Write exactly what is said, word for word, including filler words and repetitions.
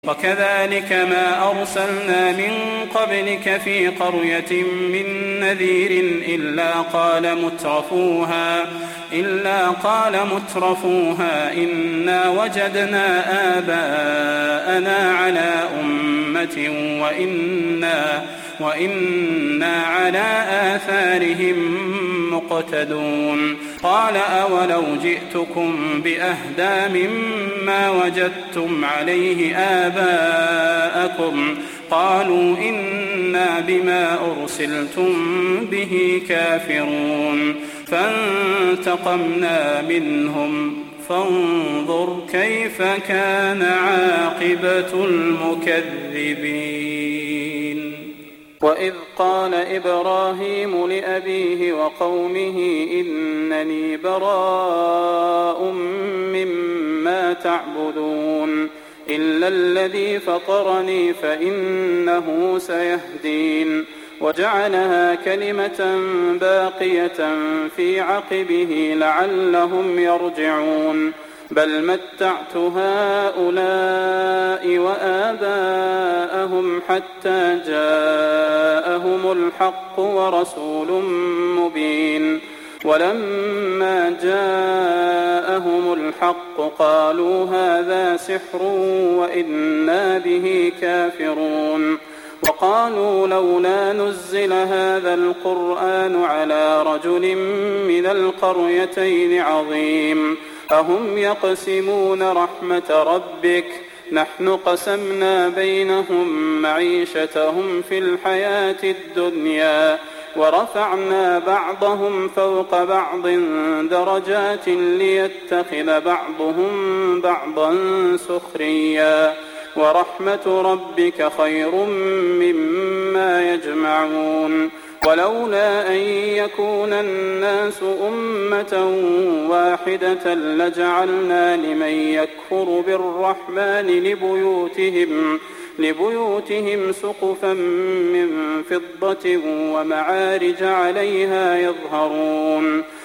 وكذلك ما أرسلنا من قبلك في قرية من نذير إلا قال مترفوها إلا قال مترفوها إنا وجدنا آباءنا على أمة وإنا, وإنا على آثارهم مقتدون قال أولو جئتكم بأهدى مما وجدتم عليه آباءكم قالوا إنا بما أرسلتم به كافرون فانتقمنا منهم فانظر كيف كان عاقبة المكذبين. وإذ قال إبراهيم لأبيه وقومه إنني براء مما تعبدون إلا الذي فطرني فإنه سيهدين وجعلها كلمة باقية في عقبه لعلهم يرجعون بل متعت هؤلاء وآباءهم حتى جاءهم الحق ورسول مبين ولما جاءهم الحق قالوا هذا سحر وإنا به كافرون وقالوا لولا نزل هذا القرآن على رجل من القريتين عظيم أهم يقسمون رحمة ربك نحن قسمنا بينهم معيشتهم في الحياة الدنيا ورفعنا بعضهم فوق بعض درجات ليتخذ بعضهم بعضا سخريا ورحمة ربك خير مما يجمعون ولولا أن يكون الناس أمة واحدة لجعلنا لمن يكفر بالرحمن لبيوتهم, لبيوتهم سقفا من فضة ومعارج عليها يظهرون